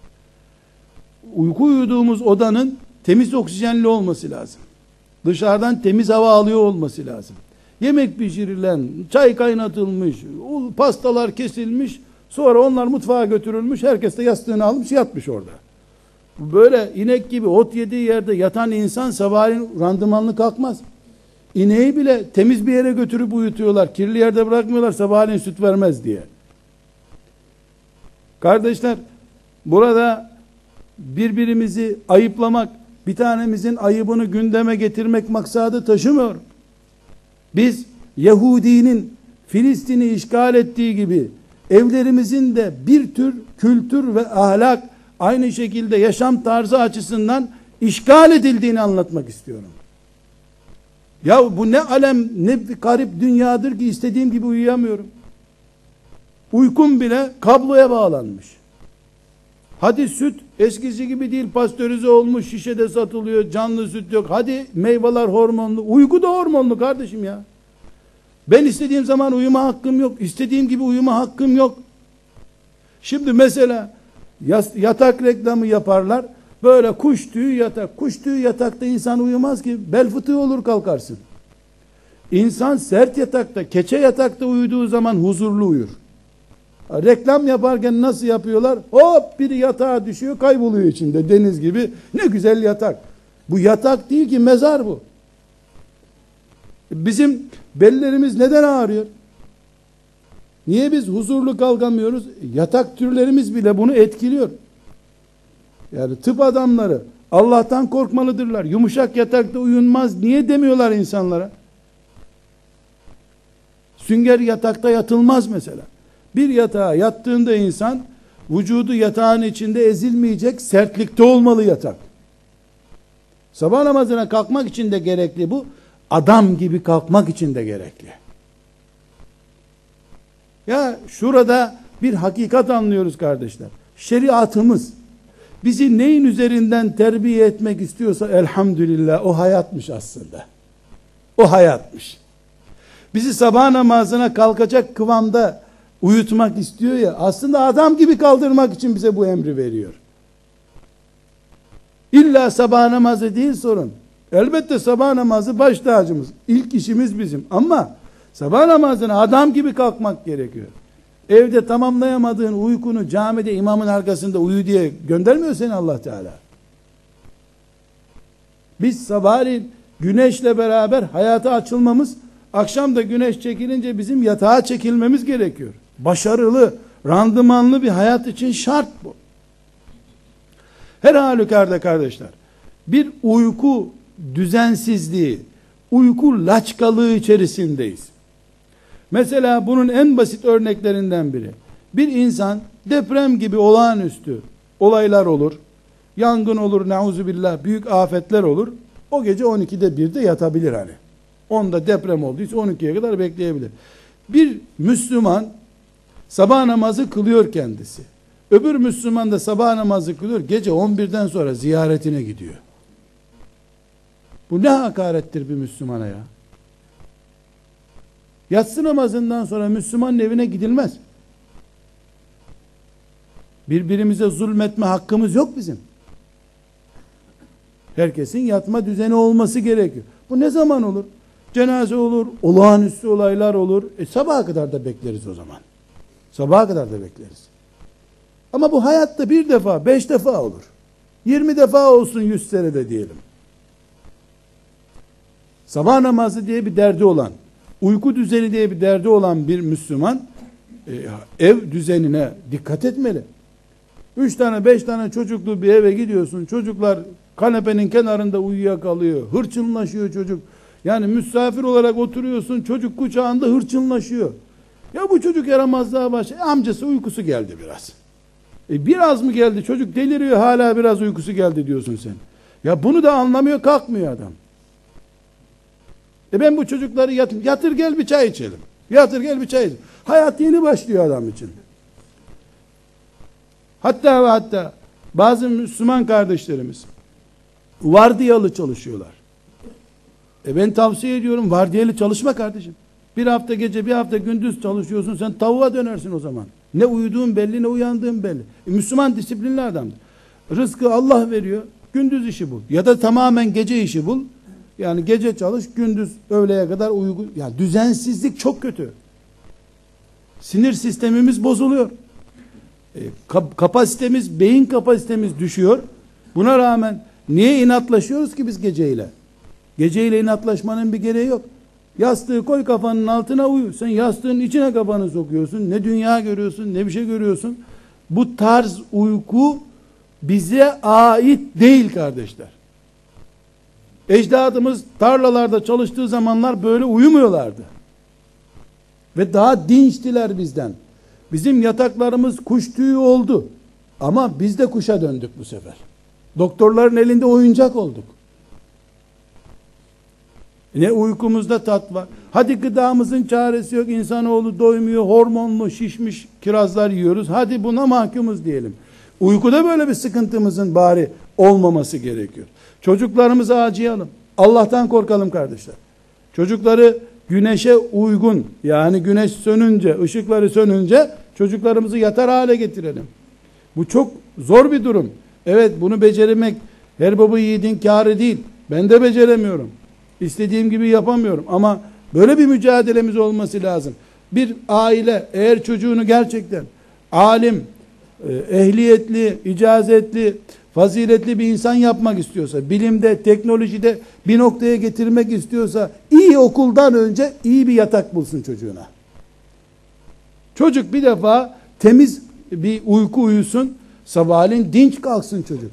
Uyku uyuduğumuz odanın temiz oksijenli olması lazım. Dışarıdan temiz hava alıyor olması lazım. Yemek pişirilen, çay kaynatılmış, pastalar kesilmiş, sonra onlar mutfağa götürülmüş, herkes de yastığını almış yatmış orada. Böyle inek gibi ot yediği yerde yatan insan sabahleyin randımanlı kalkmaz. İneği bile temiz bir yere götürüp uyutuyorlar. Kirli yerde bırakmıyorlar sabahleyin süt vermez diye. Kardeşler, burada birbirimizi ayıplamak, bir tanemizin ayıbını gündeme getirmek maksadı taşımıyor. Biz Yahudinin Filistin'i işgal ettiği gibi evlerimizin de bir tür kültür ve ahlak, aynı şekilde yaşam tarzı açısından işgal edildiğini anlatmak istiyorum. Ya bu ne alem, ne garip dünyadır ki istediğim gibi uyuyamıyorum. Uykun bile kabloya bağlanmış. Hadi süt eskisi gibi değil, pastörize olmuş, şişede satılıyor, canlı süt yok. Hadi meyveler hormonlu, uyku da hormonlu kardeşim ya. Ben istediğim zaman uyuma hakkım yok, istediğim gibi uyuma hakkım yok. Şimdi mesela yatak reklamı yaparlar, böyle kuş tüyü yatak. Kuş tüyü yatakta insan uyumaz ki, bel fıtığı olur kalkarsın. İnsan sert yatakta, keçe yatakta uyuduğu zaman huzurlu uyur. Reklam yaparken nasıl yapıyorlar? Hop biri yatağa düşüyor, kayboluyor içinde deniz gibi. Ne güzel yatak. Bu yatak değil ki, mezar bu. Bizim bellerimiz neden ağrıyor? Niye biz huzurlu kalkamıyoruz? Yatak türlerimiz bile bunu etkiliyor. Yani tıp adamları Allah'tan korkmalıdırlar. Yumuşak yatakta uyunmaz niye demiyorlar insanlara? Sünger yatakta yatılmaz mesela. Bir yatağa yattığında insan vücudu yatağın içinde ezilmeyecek sertlikte olmalı yatak. Sabah namazına kalkmak için de gerekli bu. Adam gibi kalkmak için de gerekli. Ya şurada bir hakikat anlıyoruz kardeşler. Şeriatımız bizi neyin üzerinden terbiye etmek istiyorsa elhamdülillah o hayatmış aslında. O hayatmış. Bizi sabah namazına kalkacak kıvamda uyutmak istiyor ya, aslında adam gibi kaldırmak için bize bu emri veriyor. İlla sabah namazı değil sorun. Elbette sabah namazı baş tacımız. İlk işimiz bizim. Ama sabah namazına adam gibi kalkmak gerekiyor. Evde tamamlayamadığın uykunu camide imamın arkasında uyu diye göndermiyor seni Allah Teala. Biz sabahleyin güneşle beraber hayata açılmamız, akşam da güneş çekilince bizim yatağa çekilmemiz gerekiyor. Başarılı, randımanlı bir hayat için şart bu. Her halükarda kardeşler, bir uyku düzensizliği, uyku laçkalığı içerisindeyiz. Mesela bunun en basit örneklerinden biri. Bir insan deprem gibi olağanüstü olaylar olur, yangın olur, nauzubillah, büyük afetler olur. O gece on ikide birde yatabilir hani. onda deprem olduysa on ikiye kadar bekleyebilir. Bir Müslüman sabah namazı kılıyor kendisi. Öbür Müslüman da sabah namazı kılıyor, gece on birden sonra ziyaretine gidiyor. Bu ne hakarettir bir Müslümana ya. Yatsı namazından sonra Müslümanın evine gidilmez. Birbirimize zulmetme hakkımız yok bizim. Herkesin yatma düzeni olması gerekiyor. Bu ne zaman olur? Cenaze olur, olağanüstü olaylar olur. E sabaha kadar da bekleriz o zaman. Sabaha kadar da bekleriz. Ama bu hayatta bir defa, beş defa olur. Yirmi defa olsun yüz senede diyelim. Sabah namazı diye bir derdi olan, uyku düzeni diye bir derdi olan bir Müslüman e, ev düzenine dikkat etmeli. Üç tane beş tane çocuklu bir eve gidiyorsun. Çocuklar kanepenin kenarında uyuyakalıyor. Hırçınlaşıyor çocuk. Yani misafir olarak oturuyorsun. Çocuk kucağında hırçınlaşıyor. Ya bu çocuk yaramazlığa başlıyor. Amcası uykusu geldi biraz. E biraz mı geldi? Çocuk deliriyor, hala biraz uykusu geldi diyorsun sen. Ya bunu da anlamıyor, kalkmıyor adam. E ben bu çocukları yatır, yatır gel bir çay içelim. Yatır gel bir çay içelim. Hayat yeni başlıyor adam için. Hatta ve hatta bazı Müslüman kardeşlerimiz vardiyalı çalışıyorlar. E ben tavsiye ediyorum, vardiyalı çalışma kardeşim. Bir hafta gece bir hafta gündüz çalışıyorsun, sen tavuğa dönersin o zaman. Ne uyuduğun belli, ne uyandığın belli. E Müslüman disiplinli adamdır. Rızkı Allah veriyor, gündüz işi bul. Ya da tamamen gece işi bul. Yani gece çalış, gündüz öğleye kadar uyku. Yani düzensizlik çok kötü. Sinir sistemimiz bozuluyor. E, kap kapasitemiz, beyin kapasitemiz düşüyor. Buna rağmen niye inatlaşıyoruz ki biz geceyle? Geceyle inatlaşmanın bir gereği yok. Yastığı koy kafanın altına uyu. Sen yastığın içine kafanı sokuyorsun. Ne dünya görüyorsun, ne bir şey görüyorsun. Bu tarz uyku bize ait değil kardeşler. Ecdadımız tarlalarda çalıştığı zamanlar böyle uyumuyorlardı. Ve daha dinçtiler bizden. Bizim yataklarımız kuş tüyü oldu. Ama biz de kuşa döndük bu sefer. Doktorların elinde oyuncak olduk. Ne uykumuzda tat var. Hadi gıdamızın çaresi yok. İnsanoğlu doymuyor. Hormonlu şişmiş kirazlar yiyoruz. Hadi buna mahkumuz diyelim. Uykuda böyle bir sıkıntımızın bari olmaması gerekiyor. Çocuklarımızı acıyalım. Allah'tan korkalım kardeşler. Çocukları güneşe uygun, yani güneş sönünce, ışıkları sönünce çocuklarımızı yatar hale getirelim. Bu çok zor bir durum. Evet, bunu becermek her baba yiğidin kârı değil. Ben de beceremiyorum. İstediğim gibi yapamıyorum ama böyle bir mücadelemiz olması lazım. Bir aile eğer çocuğunu gerçekten alim, ehliyetli, icazetli, faziletli bir insan yapmak istiyorsa, bilimde, teknolojide bir noktaya getirmek istiyorsa, iyi okuldan önce iyi bir yatak bulsun çocuğuna. Çocuk bir defa temiz bir uyku uyusun, sabahleyin dinç kalksın çocuk.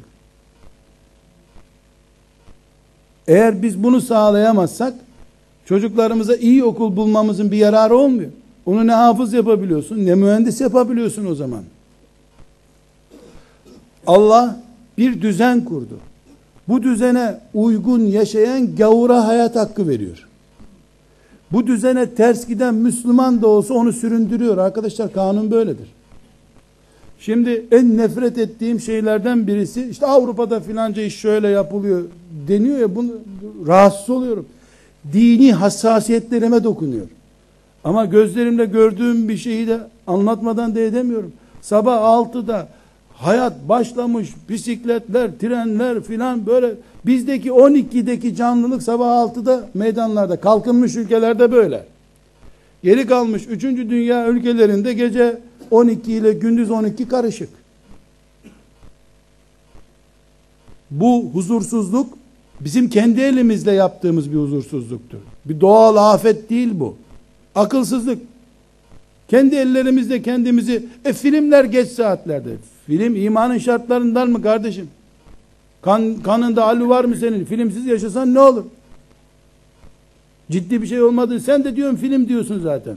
Eğer biz bunu sağlayamazsak, çocuklarımıza iyi okul bulmamızın bir yararı olmuyor. Onu ne hafız yapabiliyorsun, ne mühendis yapabiliyorsun o zaman. Allah bir düzen kurdu. Bu düzene uygun yaşayan gavura hayat hakkı veriyor. Bu düzene ters giden Müslüman da olsa onu süründürüyor. Arkadaşlar, kanun böyledir. Şimdi en nefret ettiğim şeylerden birisi, işte Avrupa'da filanca iş şöyle yapılıyor deniyor ya, bunu rahatsız oluyorum. Dini hassasiyetlerime dokunuyor. Ama gözlerimle gördüğüm bir şeyi de anlatmadan da edemiyorum. Sabah altıda hayat başlamış, bisikletler, trenler filan, böyle bizdeki on ikideki canlılık sabah altıda meydanlarda, kalkınmış ülkelerde böyle. Geri kalmış üçüncü dünya ülkelerinde gece on iki ile gündüz on iki karışık. Bu huzursuzluk bizim kendi elimizle yaptığımız bir huzursuzluktur. Bir doğal afet değil bu. Akılsızlık. Kendi ellerimizle kendimizi, e filmler geç saatlerde. Film imanın şartlarından mı kardeşim? Kan, kanında alu var mı senin? Filmsiz yaşasan ne olur? Ciddi bir şey olmadı. Sen de diyorsun film diyorsun zaten.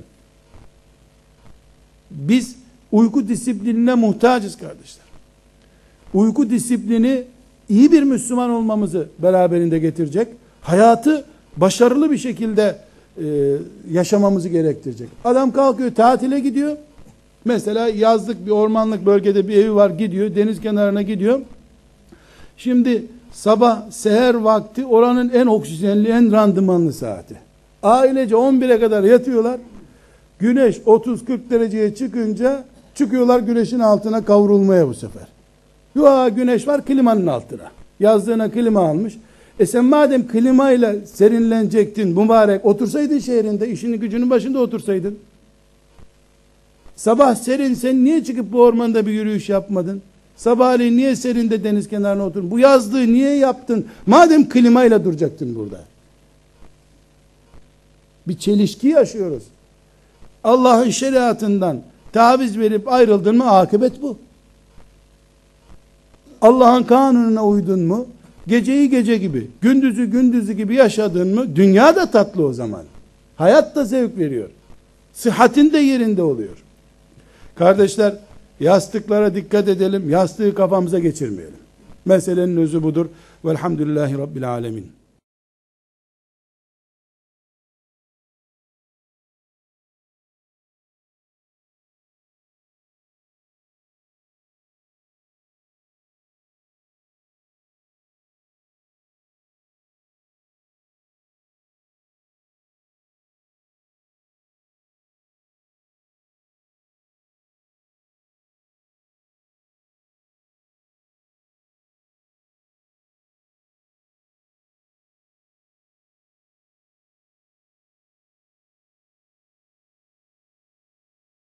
Biz uyku disiplinine muhtacız kardeşler. Uyku disiplini iyi bir Müslüman olmamızı beraberinde getirecek. Hayatı başarılı bir şekilde e, yaşamamızı gerektirecek. Adam kalkıyor, tatile gidiyor. Mesela yazlık bir ormanlık bölgede bir evi var, gidiyor. Deniz kenarına gidiyor. Şimdi sabah seher vakti oranın en oksijenli, en randımanlı saati. Ailece on bire kadar yatıyorlar. Güneş otuz kırk dereceye çıkınca çıkıyorlar güneşin altına kavrulmaya bu sefer. Yo, güneş var, klimanın altına. Yazlığına klima almış. E sen madem klimayla serinlenecektin mübarek, otursaydın şehrinde, işini gücünün başında otursaydın. Sabah serin, sen niye çıkıp bu ormanda bir yürüyüş yapmadın? Sabahleyin niye serinde deniz kenarına oturdun? Bu yazlığı niye yaptın? Madem klimayla duracaktın burada. Bir çelişki yaşıyoruz. Allah'ın şeriatından taviz verip ayrıldın mı akıbet bu. Allah'ın kanununa uydun mu, geceyi gece gibi, gündüzü gündüzü gibi yaşadın mı, dünya da tatlı o zaman. Hayat da zevk veriyor. Sıhhatin de yerinde oluyor. Kardeşler, yastıklara dikkat edelim, yastığı kafamıza geçirmeyelim. Meselenin özü budur. Velhamdülillahi Rabbil Alemin.